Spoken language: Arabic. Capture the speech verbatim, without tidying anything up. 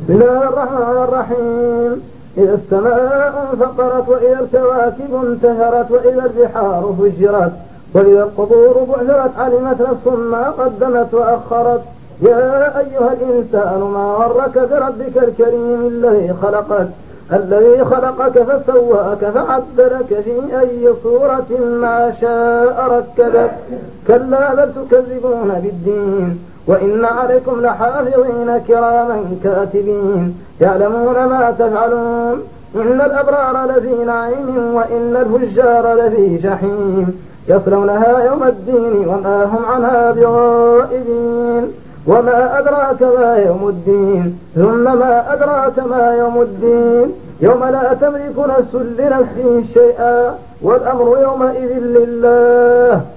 بسم الله الرحمن الرحيم. إذا السماء انفطرت وإذا الكواكب انتثرت وإذا البحار فجرت وإذا القبور بعثرت علمت نفس ما قدمت وأخرت. يا أيها الإنسان ما غرك بربك الكريم الذي خلقك الذي خلقك فسواك فعدلك في أي صورة ما شاء ركبك. كلا بل تكذبون بالدين وإن عليكم لحافظين كراما كاتبين يعلمون ما تفعلون. إن الأبرار لفي نعيم وإن الفجار لفي جحيم يصلونها يوم الدين وما هم عنها بغائبين. وما أدراك ما يوم الدين ثم ما أدراك ما يوم الدين يوم لا تملك نفس لنفس شيئا والأمر يومئذ لله.